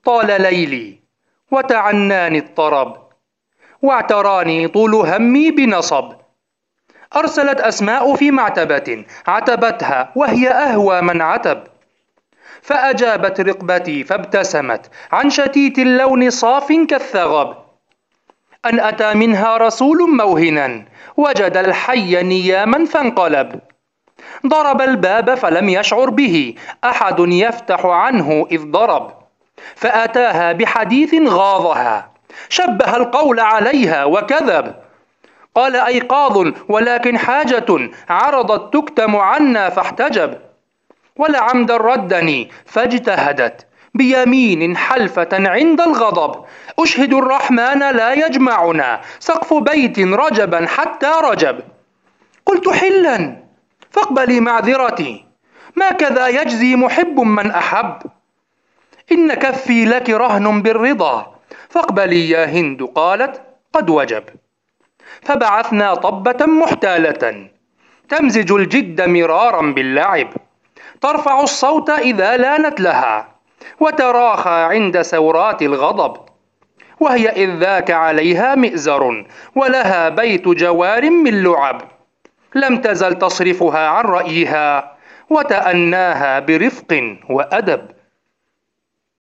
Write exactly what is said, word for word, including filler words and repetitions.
طال ليلي وتعناني الطرب، واعتراني طول همي بنصب. أرسلت أسماء في معتبة عتبتها وهي أهوى من عتب، فأجابت رقبتي فابتسمت عن شتيت اللون صاف كالثغب. أن أتى منها رسول موهنا وجد الحي نياما فانقلب. ضرب الباب فلم يشعر به أحد يفتح عنه إذ ضرب، فأتاها بحديث غاضها شبه القول عليها وكذب. قال أيقاظ ولكن حاجة عرضت تكتم عنا فاحتجب. ولعمدا ردني فاجتهدت بيمين حلفة عند الغضب. أشهد الرحمن لا يجمعنا سقف بيت رجبا حتى رجب. قلت حلا فاقبلي معذرتي، ما كذا يجزي محب من أحب. إن كفي لك رهن بالرضا فاقبلي يا هند. قالت قد وجب. فبعثنا طبة محتالة تمزج الجد مرارا باللعب، ترفع الصوت إذا لانت لها وتراخى عند سورات الغضب. وهي إذ ذاك عليها مئزر ولها بيت جوار من لعب، لم تزل تصرفها عن رأيها وتأناها برفق وأدب.